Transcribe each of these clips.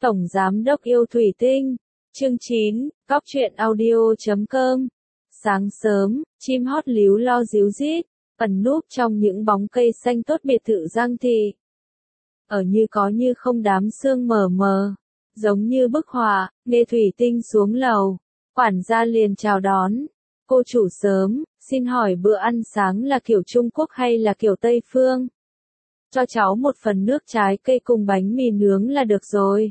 Tổng Giám đốc yêu thủy tinh. Chương 9, Góc truyện audio.com. Sáng sớm, chim hót líu lo ríu rít, ẩn núp trong những bóng cây xanh tốt biệt thự Giang Thị. Ở như có như không đám sương mờ mờ, giống như bức họa, Nghe Thủy Tinh xuống lầu, quản gia liền chào đón. Cô chủ sớm, xin hỏi bữa ăn sáng là kiểu Trung Quốc hay là kiểu Tây Phương? Cho cháu một phần nước trái cây cùng bánh mì nướng là được rồi.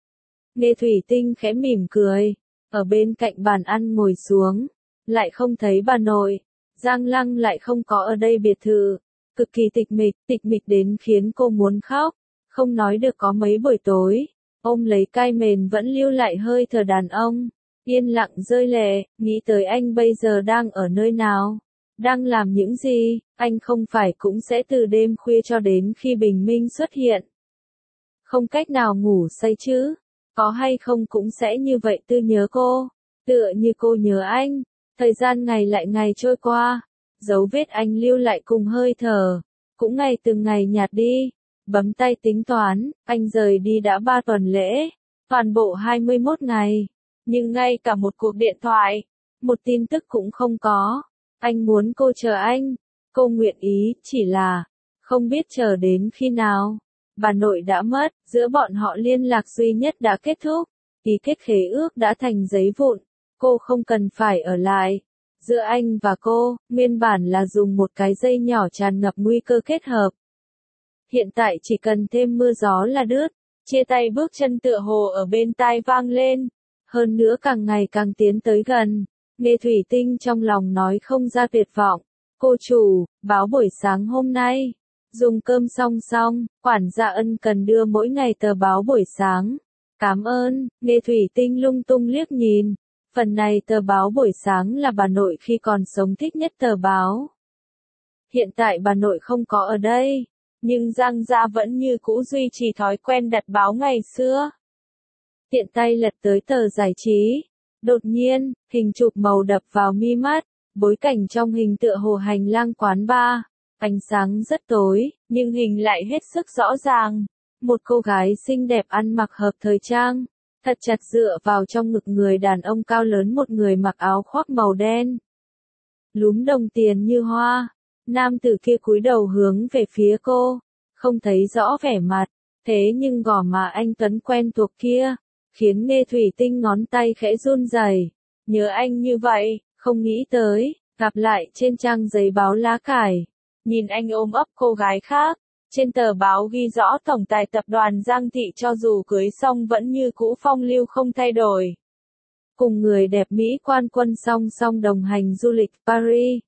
Nghe Thủy Tinh khẽ mỉm cười, ở bên cạnh bàn ăn ngồi xuống, lại không thấy bà nội. Giang Lăng lại không có ở đây biệt thự, cực kỳ tịch mịch đến khiến cô muốn khóc, không nói được có mấy buổi tối, ôm lấy cai mền vẫn lưu lại hơi thở đàn ông, yên lặng rơi lệ, nghĩ tới anh bây giờ đang ở nơi nào, đang làm những gì, anh không phải cũng sẽ từ đêm khuya cho đến khi bình minh xuất hiện. Không cách nào ngủ say chứ, có hay không cũng sẽ như vậy tư nhớ cô, tựa như cô nhớ anh. Thời gian ngày lại ngày trôi qua, dấu vết anh lưu lại cùng hơi thở, cũng ngày từng ngày nhạt đi, bấm tay tính toán, anh rời đi đã 3 tuần lễ, toàn bộ 21 ngày, nhưng ngay cả một cuộc điện thoại, một tin tức cũng không có. Anh muốn cô chờ anh, cô nguyện ý, chỉ là, không biết chờ đến khi nào. Bà nội đã mất, giữa bọn họ liên lạc duy nhất đã kết thúc, ký kết khế ước đã thành giấy vụn. Cô không cần phải ở lại. Giữa anh và cô, nguyên bản là dùng một cái dây nhỏ tràn ngập nguy cơ kết hợp. Hiện tại chỉ cần thêm mưa gió là đứt, chia tay bước chân tựa hồ ở bên tai vang lên. Hơn nữa càng ngày càng tiến tới gần, Nghe Thủy Tinh trong lòng nói không ra tuyệt vọng. Cô chủ, báo buổi sáng hôm nay, dùng cơm xong, quản gia ân cần đưa mỗi ngày tờ báo buổi sáng. Cảm ơn, Nghe Thủy Tinh lung tung liếc nhìn. Phần này tờ báo buổi sáng là bà nội khi còn sống thích nhất tờ báo. Hiện tại bà nội không có ở đây, nhưng Giang gia vẫn như cũ duy trì thói quen đặt báo ngày xưa. Tiện tay lật tới tờ giải trí. Đột nhiên, hình chụp màu đập vào mi mắt, bối cảnh trong hình tựa hồ hành lang quán bar. Ánh sáng rất tối, nhưng hình lại hết sức rõ ràng. Một cô gái xinh đẹp ăn mặc hợp thời trang, thật chặt dựa vào trong ngực người đàn ông cao lớn, một người mặc áo khoác màu đen. Lúm đồng tiền như hoa, nam tử kia cúi đầu hướng về phía cô, không thấy rõ vẻ mặt, thế nhưng gò má anh tuấn quen thuộc kia, khiến Nghe Thủy Tinh ngón tay khẽ run rẩy. Nhớ anh như vậy, không nghĩ tới, gặp lại trên trang giấy báo lá cải, nhìn anh ôm ấp cô gái khác. Trên tờ báo ghi rõ tổng tài tập đoàn Giang Thị cho dù cưới xong vẫn như cũ phong lưu không thay đổi. Cùng người đẹp Mỹ quan quân song đồng hành du lịch Paris.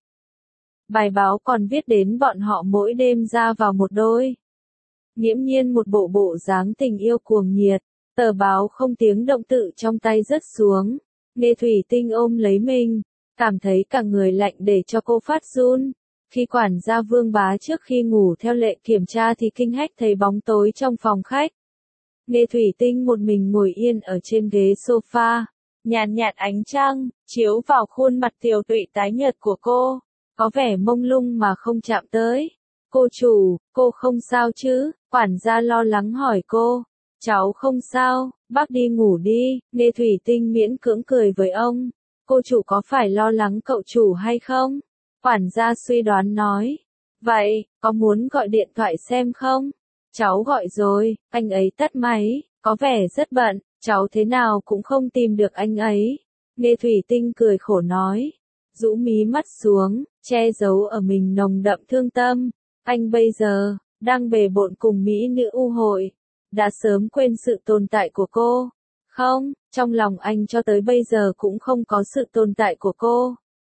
Bài báo còn viết đến bọn họ mỗi đêm ra vào một đôi. Nghiễm nhiên một bộ dáng tình yêu cuồng nhiệt. Tờ báo không tiếng động tự trong tay rớt xuống. Nghe Thủy Tinh ôm lấy mình, cảm thấy cả người lạnh để cho cô phát run. Khi quản gia Vương Bá trước khi ngủ theo lệ kiểm tra thì kinh hách thấy bóng tối trong phòng khách. Nghe Thủy Tinh một mình ngồi yên ở trên ghế sofa, nhàn nhạt ánh trăng chiếu vào khuôn mặt tiều tụy tái nhợt của cô, có vẻ mông lung mà không chạm tới. Cô chủ, cô không sao chứ? Quản gia lo lắng hỏi cô. Cháu không sao, bác đi ngủ đi. Nghe Thủy Tinh miễn cưỡng cười với ông. Cô chủ có phải lo lắng cậu chủ hay không? Quản gia suy đoán nói. Vậy, có muốn gọi điện thoại xem không? Cháu gọi rồi, anh ấy tắt máy, có vẻ rất bận, cháu thế nào cũng không tìm được anh ấy. Nghe Thủy Tinh cười khổ nói. Rũ mí mắt xuống, che giấu ở mình nồng đậm thương tâm. Anh bây giờ, đang bề bộn cùng Mỹ nữ U hội. Đã sớm quên sự tồn tại của cô. Không, trong lòng anh cho tới bây giờ cũng không có sự tồn tại của cô.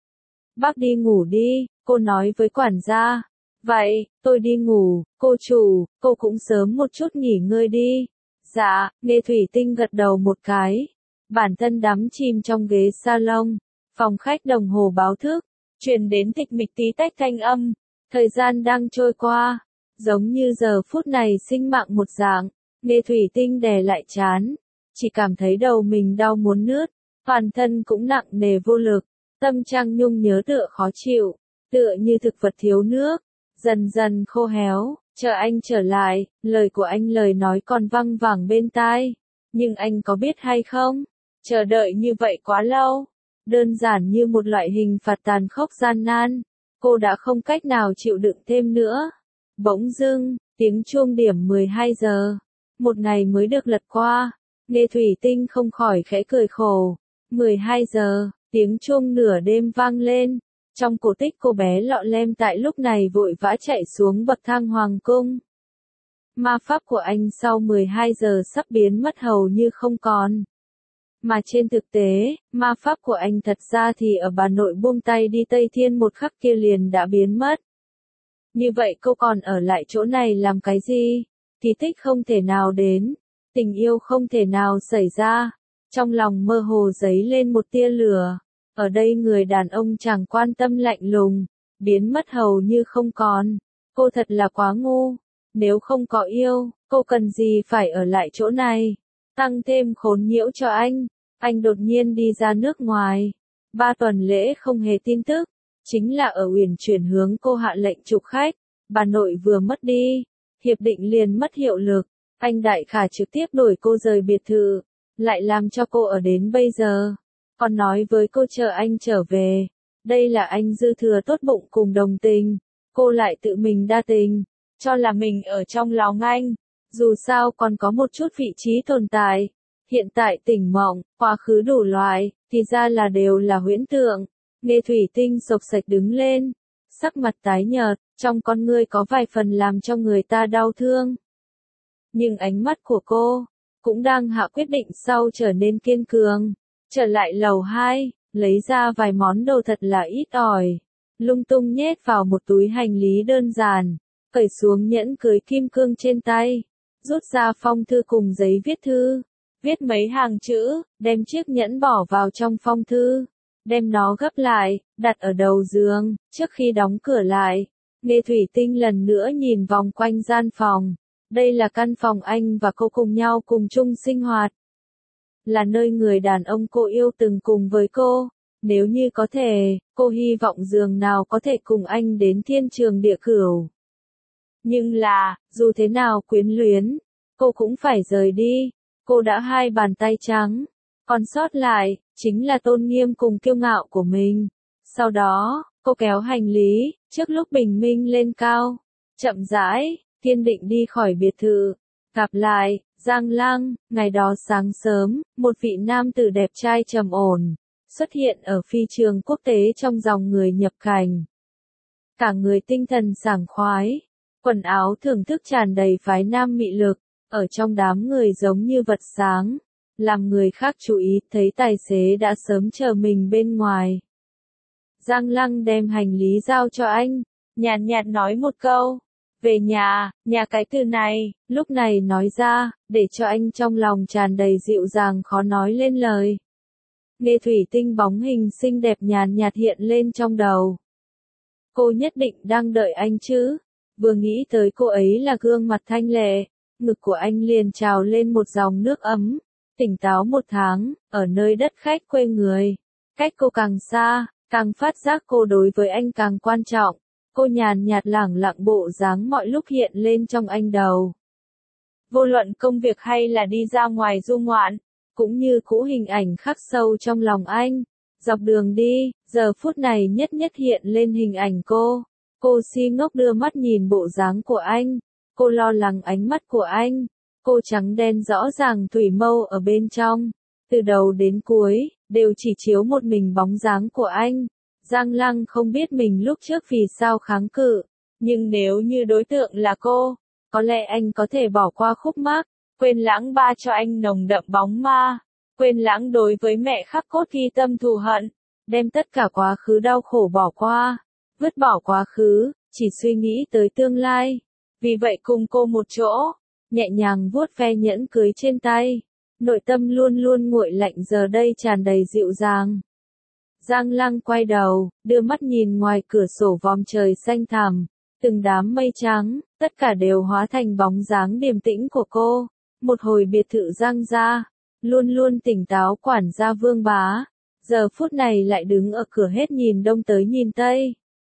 Bác đi ngủ đi, cô nói với quản gia. Vậy, tôi đi ngủ, cô chủ, cô cũng sớm một chút nghỉ ngơi đi. Dạ, Nghe Thủy Tinh gật đầu một cái. Bản thân đắm chìm trong ghế salon, phòng khách đồng hồ báo thức, truyền đến tịch mịch tí tách thanh âm. Thời gian đang trôi qua, giống như giờ phút này sinh mạng một dạng. Nghe Thủy Tinh đè lại trán, chỉ cảm thấy đầu mình đau muốn nứt, toàn thân cũng nặng nề vô lực. Tâm Trang Nhung nhớ tựa khó chịu, tựa như thực vật thiếu nước, dần dần khô héo. Chờ anh trở lại, lời của anh lời nói còn văng vẳng bên tai. Nhưng anh có biết hay không? Chờ đợi như vậy quá lâu. Đơn giản như một loại hình phạt tàn khốc gian nan. Cô đã không cách nào chịu đựng thêm nữa. Bỗng dưng, tiếng chuông điểm 12 giờ. Một ngày mới được lật qua. Nghe Thủy Tinh không khỏi khẽ cười khổ. 12 giờ, tiếng chuông nửa đêm vang lên. Trong cổ tích cô bé lọ lem tại lúc này vội vã chạy xuống bậc thang hoàng cung. Ma pháp của anh sau 12 giờ sắp biến mất hầu như không còn. Mà trên thực tế, ma pháp của anh thật ra thì ở bà nội buông tay đi Tây Thiên một khắc kia liền đã biến mất. Như vậy cô còn ở lại chỗ này làm cái gì? Kỳ tích không thể nào đến, tình yêu không thể nào xảy ra. Trong lòng mơ hồ dấy lên một tia lửa. Ở đây người đàn ông chẳng quan tâm lạnh lùng, biến mất hầu như không còn. Cô thật là quá ngu. Nếu không có yêu, cô cần gì phải ở lại chỗ này? Tăng thêm khốn nhiễu cho anh. Anh đột nhiên đi ra nước ngoài. 3 tuần lễ không hề tin tức. Chính là ở Uyển chuyển hướng cô hạ lệnh trục khách. Bà nội vừa mất đi. Hiệp định liền mất hiệu lực. Anh đại khả trực tiếp đuổi cô rời biệt thự. Lại làm cho cô ở đến bây giờ. Còn nói với cô chờ anh trở về. Đây là anh dư thừa tốt bụng cùng đồng tình. Cô lại tự mình đa tình. Cho là mình ở trong lòng anh. Dù sao còn có một chút vị trí tồn tại. Hiện tại tỉnh mộng, quá khứ đủ loại, thì ra là đều là huyễn tượng. Nghe Thủy Tinh sộc sạch đứng lên. Sắc mặt tái nhợt, trong con ngươi có vài phần làm cho người ta đau thương. Nhưng ánh mắt của cô, cũng đang hạ quyết định sau trở nên kiên cường. Trở lại lầu 2, lấy ra vài món đồ thật là ít ỏi. Lung tung nhét vào một túi hành lý đơn giản. Cởi xuống nhẫn cưới kim cương trên tay. Rút ra phong thư cùng giấy viết thư. Viết mấy hàng chữ, đem chiếc nhẫn bỏ vào trong phong thư. Đem nó gấp lại, đặt ở đầu giường, trước khi đóng cửa lại. Nghe Thủy Tinh lần nữa nhìn vòng quanh gian phòng. Đây là căn phòng anh và cô cùng nhau cùng chung sinh hoạt. Là nơi người đàn ông cô yêu từng cùng với cô. Nếu như có thể, cô hy vọng giường nào có thể cùng anh đến thiên trường địa cửu. Nhưng là, dù thế nào quyến luyến, cô cũng phải rời đi. Cô đã 2 bàn tay trắng. Còn sót lại, chính là tôn nghiêm cùng kiêu ngạo của mình. Sau đó, cô kéo hành lý, trước lúc bình minh lên cao. Chậm rãi, kiên định đi khỏi biệt thự. Gặp lại, Giang Lăng, ngày đó sáng sớm, một vị nam tử đẹp trai trầm ổn, xuất hiện ở phi trường quốc tế trong dòng người nhập cảnh. Cả người tinh thần sảng khoái, quần áo thưởng thức tràn đầy phái nam mị lực, ở trong đám người giống như vật sáng, làm người khác chú ý thấy tài xế đã sớm chờ mình bên ngoài. Giang Lăng đem hành lý giao cho anh, nhàn nhạt nói một câu. Về nhà, nhà cái từ này, lúc này nói ra, để cho anh trong lòng tràn đầy dịu dàng khó nói lên lời. Nghe Thủy Tinh bóng hình xinh đẹp nhàn nhạt hiện lên trong đầu. Cô nhất định đang đợi anh chứ? Vừa nghĩ tới cô ấy là gương mặt thanh lệ, ngực của anh liền trào lên một dòng nước ấm. Tỉnh táo 1 tháng, ở nơi đất khách quê người. Cách cô càng xa, càng phát giác cô đối với anh càng quan trọng. Cô nhàn nhạt lẳng lặng bộ dáng mọi lúc hiện lên trong anh đầu. Vô luận công việc hay là đi ra ngoài du ngoạn, cũng như cũ hình ảnh khắc sâu trong lòng anh. Dọc đường đi, giờ phút này nhất nhất hiện lên hình ảnh cô. Cô si ngốc đưa mắt nhìn bộ dáng của anh. Cô lo lắng ánh mắt của anh. Cô trắng đen rõ ràng thủy mâu ở bên trong. Từ đầu đến cuối, đều chỉ chiếu một mình bóng dáng của anh. Giang Lăng không biết mình lúc trước vì sao kháng cự. Nhưng nếu như đối tượng là cô, có lẽ anh có thể bỏ qua khúc mắc. Quên lãng ba cho anh nồng đậm bóng ma. Quên lãng đối với mẹ khắc cốt ghi tâm thù hận. Đem tất cả quá khứ đau khổ bỏ qua. Vứt bỏ quá khứ, chỉ suy nghĩ tới tương lai. Vì vậy cùng cô một chỗ, nhẹ nhàng vuốt ve nhẫn cưới trên tay. Nội tâm luôn luôn nguội lạnh giờ đây tràn đầy dịu dàng. Giang Lăng quay đầu, đưa mắt nhìn ngoài cửa sổ vòm trời xanh thẳm. Từng đám mây trắng, tất cả đều hóa thành bóng dáng điềm tĩnh của cô. Một hồi biệt thự Giang gia, luôn luôn tỉnh táo quản gia Vương Bá. Giờ phút này lại đứng ở cửa hết nhìn đông tới nhìn tây.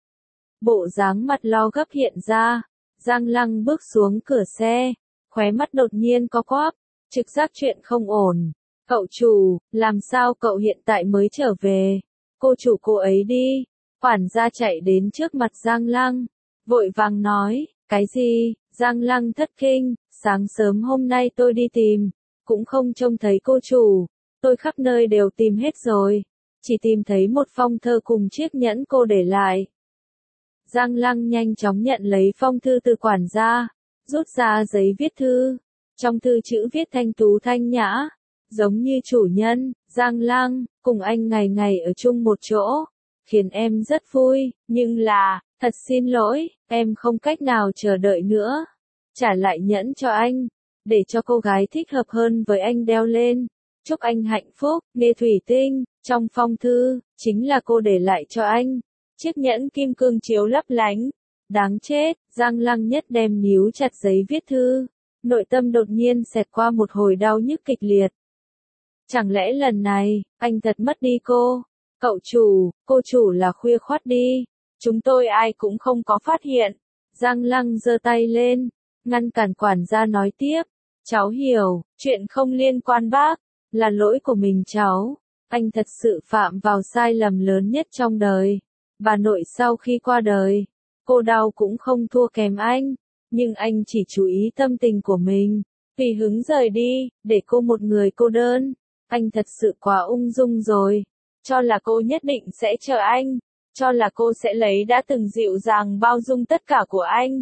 Bộ dáng mặt lo gấp hiện ra. Giang Lăng bước xuống cửa xe, khóe mắt đột nhiên có quắp. trực giác chuyện không ổn. Cậu chủ, làm sao cậu hiện tại mới trở về? Cô chủ cô ấy đi. Quản gia chạy đến trước mặt Giang Lăng, vội vàng nói, cái gì? Giang Lăng thất kinh, sáng sớm hôm nay tôi đi tìm, cũng không trông thấy cô chủ, tôi khắp nơi đều tìm hết rồi, chỉ tìm thấy một phong thơ cùng chiếc nhẫn cô để lại. Giang Lăng nhanh chóng nhận lấy phong thư từ quản gia, rút ra giấy viết thư, trong thư chữ viết thanh tú thanh nhã, giống như chủ nhân, Giang Lăng, cùng anh ngày ngày ở chung một chỗ, khiến em rất vui, nhưng là, thật xin lỗi, em không cách nào chờ đợi nữa. Trả lại nhẫn cho anh, để cho cô gái thích hợp hơn với anh đeo lên. Chúc anh hạnh phúc, Nghe Thủy Tinh, trong phong thư, chính là cô để lại cho anh. Chiếc nhẫn kim cương chiếu lấp lánh. Đáng chết, Giang Lăng nhất đem níu chặt giấy viết thư. Nội tâm đột nhiên xẹt qua một hồi đau nhức kịch liệt. Chẳng lẽ lần này, anh thật mất đi cô? Cậu chủ, cô chủ là khuya khoắt đi. Chúng tôi ai cũng không có phát hiện. Giang Lăng giơ tay lên, ngăn cản quản gia nói tiếp. Cháu hiểu, chuyện không liên quan bác, là lỗi của mình cháu. Anh thật sự phạm vào sai lầm lớn nhất trong đời. Bà nội sau khi qua đời, cô đau cũng không thua kém anh. Nhưng anh chỉ chú ý tâm tình của mình. Tùy hứng rời đi, để cô một người cô đơn. Anh thật sự quá ung dung rồi. Cho là cô nhất định sẽ chờ anh. Cho là cô sẽ lấy đã từng dịu dàng bao dung tất cả của anh.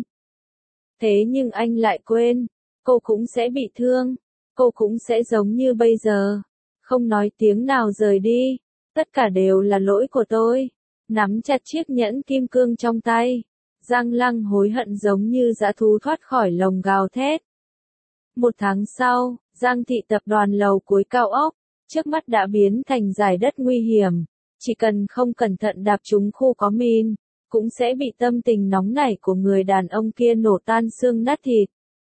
Thế nhưng anh lại quên. Cô cũng sẽ bị thương. Cô cũng sẽ giống như bây giờ. Không nói tiếng nào rời đi. Tất cả đều là lỗi của tôi. Nắm chặt chiếc nhẫn kim cương trong tay. Giang Lăng hối hận giống như dã thú thoát khỏi lồng gào thét. Một tháng sau, Giang thị tập đoàn lầu cuối cao ốc, trước mắt đã biến thành dải đất nguy hiểm. Chỉ cần không cẩn thận đạp trúng khu có min, cũng sẽ bị tâm tình nóng nảy của người đàn ông kia nổ tan xương nát thịt.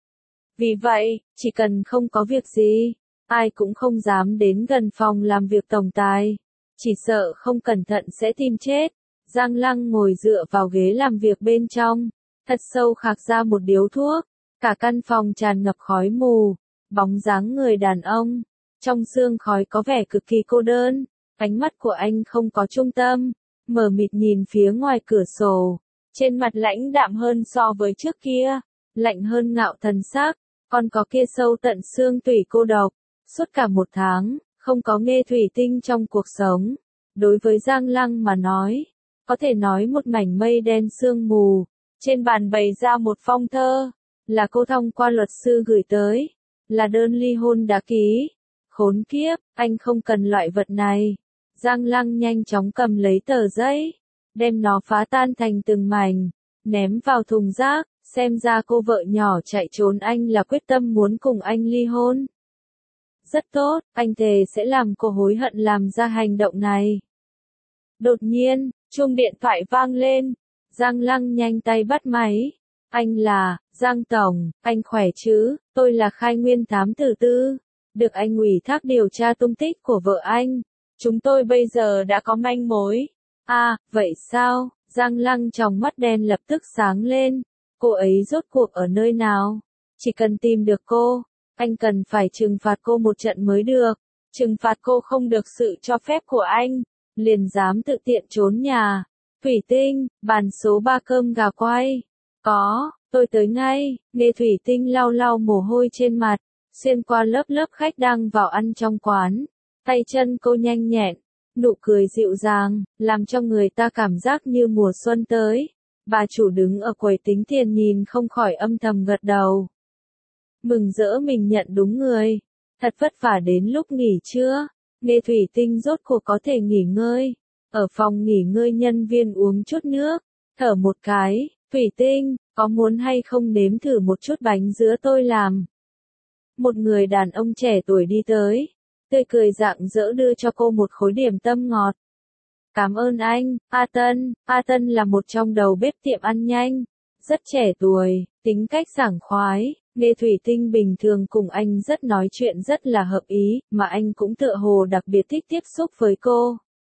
Vì vậy, chỉ cần không có việc gì, ai cũng không dám đến gần phòng làm việc tổng tài. Chỉ sợ không cẩn thận sẽ tìm chết. Giang Lăng ngồi dựa vào ghế làm việc bên trong, thật sâu khạc ra một điếu thuốc. Cả căn phòng tràn ngập khói mù, bóng dáng người đàn ông. Trong sương khói có vẻ cực kỳ cô đơn. Ánh mắt của anh không có trung tâm, mờ mịt nhìn phía ngoài cửa sổ. Trên mặt lãnh đạm hơn so với trước kia, lạnh hơn ngạo thần sắc, còn có kia sâu tận xương tủy cô độc. Suốt cả một tháng, không có Nghe Thủy Tinh trong cuộc sống. Đối với Giang Lăng mà nói, có thể nói một mảnh mây đen sương mù. Trên bàn bày ra một phong thơ, là cô thông qua luật sư gửi tới, là đơn ly hôn đã ký. Khốn kiếp, anh không cần loại vật này. Giang Lăng nhanh chóng cầm lấy tờ giấy, đem nó phá tan thành từng mảnh, ném vào thùng rác. Xem ra cô vợ nhỏ chạy trốn anh là quyết tâm muốn cùng anh ly hôn. Rất tốt, anh thề sẽ làm cô hối hận làm ra hành động này. Đột nhiên, chuông điện thoại vang lên. Giang Lăng nhanh tay bắt máy. Anh là, Giang Tổng, anh khỏe chứ? Tôi là Khai Nguyên Thám Tử Tư. Được anh ủy thác điều tra tung tích của vợ anh. Chúng tôi bây giờ đã có manh mối. À, vậy sao? Giang Lăng trong mắt đen lập tức sáng lên. Cô ấy rốt cuộc ở nơi nào? Chỉ cần tìm được cô, anh cần phải trừng phạt cô một trận mới được. Trừng phạt cô không được sự cho phép của anh, liền dám tự tiện trốn nhà. Thủy Tinh, bàn số 3 cơm gà quay. Có, tôi tới ngay. Nghe Thủy Tinh lau lau mồ hôi trên mặt, xuyên qua lớp lớp khách đang vào ăn trong quán. Tay chân cô nhanh nhẹn, nụ cười dịu dàng, làm cho người ta cảm giác như mùa xuân tới. Bà chủ đứng ở quầy tính tiền nhìn không khỏi âm thầm gật đầu. Mừng rỡ mình nhận đúng người. Thật vất vả đến lúc nghỉ trưa. Nghe Thủy Tinh rốt cuộc có thể nghỉ ngơi. Ở phòng nghỉ ngơi nhân viên uống chút nước. Thở một cái. Thủy Tinh, có muốn hay không nếm thử một chút bánh dứa tôi làm? Một người đàn ông trẻ tuổi đi tới. Tươi cười rạng rỡ đưa cho cô một khối điểm tâm ngọt. Cảm ơn anh, A Tân là một trong đầu bếp tiệm ăn nhanh. Rất trẻ tuổi, tính cách sảng khoái. Nghe Thủy Tinh bình thường cùng anh rất nói chuyện rất là hợp ý, mà anh cũng tựa hồ đặc biệt thích tiếp xúc với cô.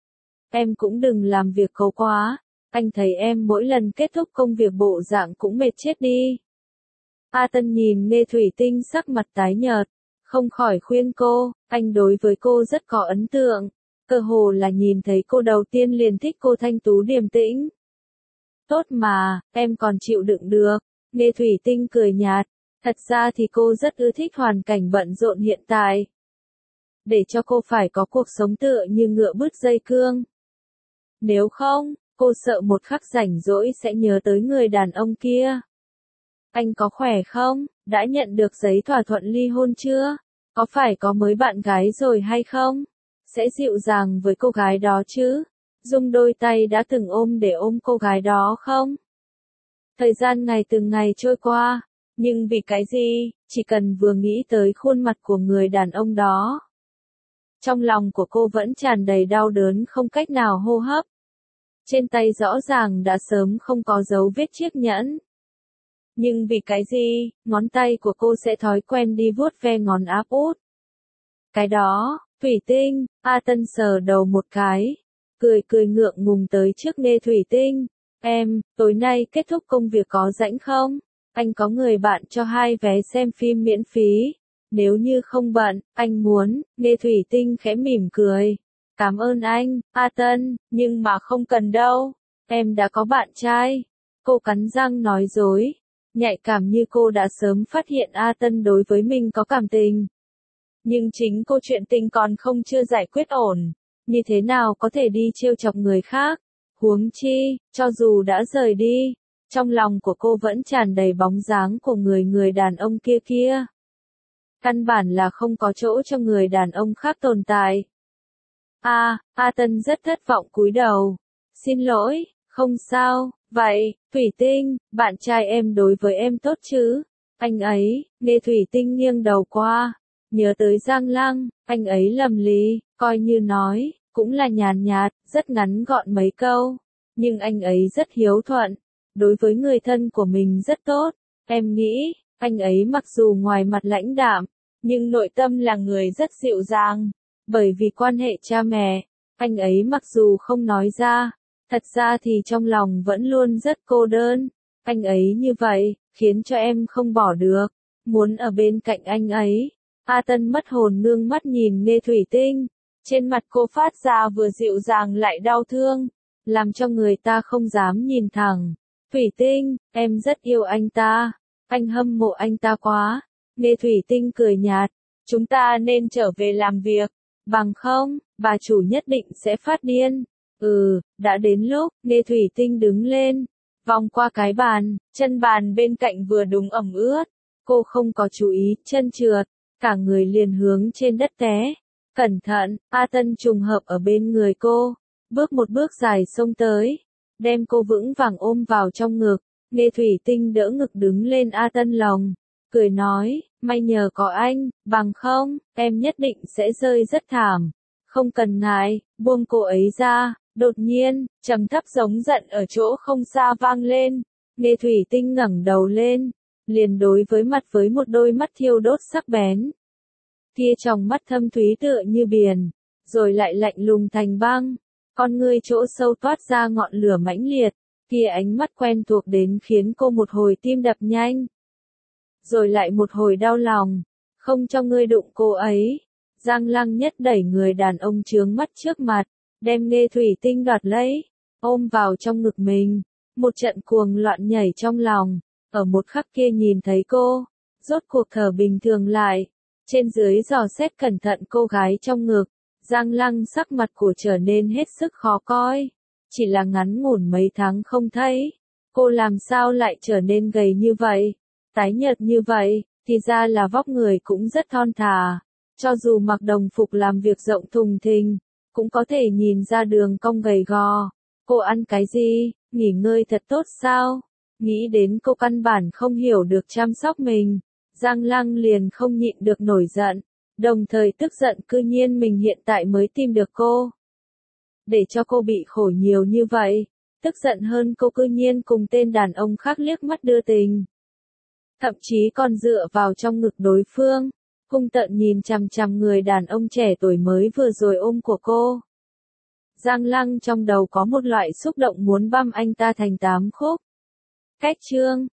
Em cũng đừng làm việc cố quá. Anh thấy em mỗi lần kết thúc công việc bộ dạng cũng mệt chết đi. A Tân nhìn Nghe Thủy Tinh sắc mặt tái nhợt. không khỏi khuyên cô, anh đối với cô rất có ấn tượng, cơ hồ là nhìn thấy cô đầu tiên liền thích cô thanh tú điềm tĩnh. Tốt mà, em còn chịu đựng được, Nghe Thủy Tinh cười nhạt, thật ra thì cô rất ưa thích hoàn cảnh bận rộn hiện tại. Để cho cô phải có cuộc sống tựa như ngựa bứt dây cương. Nếu không, cô sợ một khắc rảnh rỗi sẽ nhớ tới người đàn ông kia. Anh có khỏe không? Đã nhận được giấy thỏa thuận ly hôn chưa? Có phải có mới bạn gái rồi hay không? Sẽ dịu dàng với cô gái đó chứ? Dùng đôi tay đã từng ôm để ôm cô gái đó không? Thời gian ngày từng ngày trôi qua, nhưng vì cái gì, chỉ cần vừa nghĩ tới khuôn mặt của người đàn ông đó. Trong lòng của cô vẫn tràn đầy đau đớn không cách nào hô hấp. Trên tay rõ ràng đã sớm không có dấu vết chiếc nhẫn. Nhưng vì cái gì, ngón tay của cô sẽ thói quen đi vuốt ve ngón áp út. Cái đó, Thủy Tinh, A Tân sờ đầu một cái, cười ngượng ngùng tới trước Nghe Thủy Tinh. Em, tối nay kết thúc công việc có rảnh không? Anh có người bạn cho 2 vé xem phim miễn phí. Nếu như không bận, anh muốn, Nghe Thủy Tinh khẽ mỉm cười. Cảm ơn anh, A Tân, nhưng mà không cần đâu. Em đã có bạn trai. Cô cắn răng nói dối. Nhạy cảm như cô đã sớm phát hiện A Tân đối với mình có cảm tình. Nhưng chính cô chuyện tình còn không chưa giải quyết ổn. Như thế nào có thể đi trêu chọc người khác? Huống chi, cho dù đã rời đi, trong lòng của cô vẫn tràn đầy bóng dáng của người đàn ông kia. Căn bản là không có chỗ cho người đàn ông khác tồn tại. A Tân rất thất vọng cúi đầu. Xin lỗi, không sao, vậy, Thủy Tinh, bạn trai em đối với em tốt chứ? Anh ấy, Nghe Thủy Tinh nghiêng đầu qua, nhớ tới Giang Lăng, anh ấy lầm lì, coi như nói, cũng là nhàn nhạt, rất ngắn gọn mấy câu. Nhưng anh ấy rất hiếu thuận, đối với người thân của mình rất tốt. Em nghĩ, anh ấy mặc dù ngoài mặt lãnh đạm, nhưng nội tâm là người rất dịu dàng. Bởi vì quan hệ cha mẹ, anh ấy mặc dù không nói ra, thật ra thì trong lòng vẫn luôn rất cô đơn. Anh ấy như vậy, khiến cho em không bỏ được, muốn ở bên cạnh anh ấy. A Tân mất hồn ngước mắt nhìn Nghe Thủy Tinh, trên mặt cô phát ra vừa dịu dàng lại đau thương, làm cho người ta không dám nhìn thẳng. Thủy Tinh, em rất yêu anh ta, anh hâm mộ anh ta quá. Nghe Thủy Tinh cười nhạt, chúng ta nên trở về làm việc, bằng không, bà chủ nhất định sẽ phát điên. Đã đến lúc, Nghe Thủy Tinh đứng lên, vòng qua cái bàn, chân bàn bên cạnh vừa đúng ẩm ướt. Cô không có chú ý, chân trượt, cả người liền hướng trên đất té. Cẩn thận, A Tân trùng hợp ở bên người cô, bước một bước dài xông tới, đem cô vững vàng ôm vào trong ngực. Nghe Thủy Tinh đỡ ngực đứng lên A Tân lòng, cười nói, may nhờ có anh, bằng không, em nhất định sẽ rơi rất thảm. Không cần ngại, buông cô ấy ra. Đột nhiên, trầm thấp giống giận ở chỗ không xa vang lên. Nghe Thủy Tinh ngẩng đầu lên, liền đối với mặt với một đôi mắt thiêu đốt sắc bén. Kia trong mắt thâm thúy tựa như biển, rồi lại lạnh lùng thành băng, con ngươi chỗ sâu toát ra ngọn lửa mãnh liệt, kia ánh mắt quen thuộc đến khiến cô một hồi tim đập nhanh, rồi lại một hồi đau lòng, không cho ngươi đụng cô ấy. Giang Lăng nhất đẩy người đàn ông chướng mắt trước mặt, đem Nghe Thủy Tinh đoạt lấy, ôm vào trong ngực mình, một trận cuồng loạn nhảy trong lòng, ở một khắc kia nhìn thấy cô, rốt cuộc thở bình thường lại. Trên dưới dò xét cẩn thận cô gái trong ngực, Giang Lăng sắc mặt của trở nên hết sức khó coi. Chỉ là ngắn ngủn mấy tháng không thấy, cô làm sao lại trở nên gầy như vậy, tái nhợt như vậy, thì ra là vóc người cũng rất thon thả. Cho dù mặc đồng phục làm việc rộng thùng thình, cũng có thể nhìn ra đường cong gầy gò. Cô ăn cái gì, nghỉ ngơi thật tốt sao? Nghĩ đến cô căn bản không hiểu được chăm sóc mình. Giang Lăng liền không nhịn được nổi giận, đồng thời tức giận cư nhiên mình hiện tại mới tìm được cô. Để cho cô bị khổ nhiều như vậy, tức giận hơn cô cư nhiên cùng tên đàn ông khác liếc mắt đưa tình. Thậm chí còn dựa vào trong ngực đối phương, hung tợn nhìn chằm chằm người đàn ông trẻ tuổi mới vừa rồi ôm của cô. Giang Lăng trong đầu có một loại xúc động muốn băm anh ta thành 8 khúc. Cách chương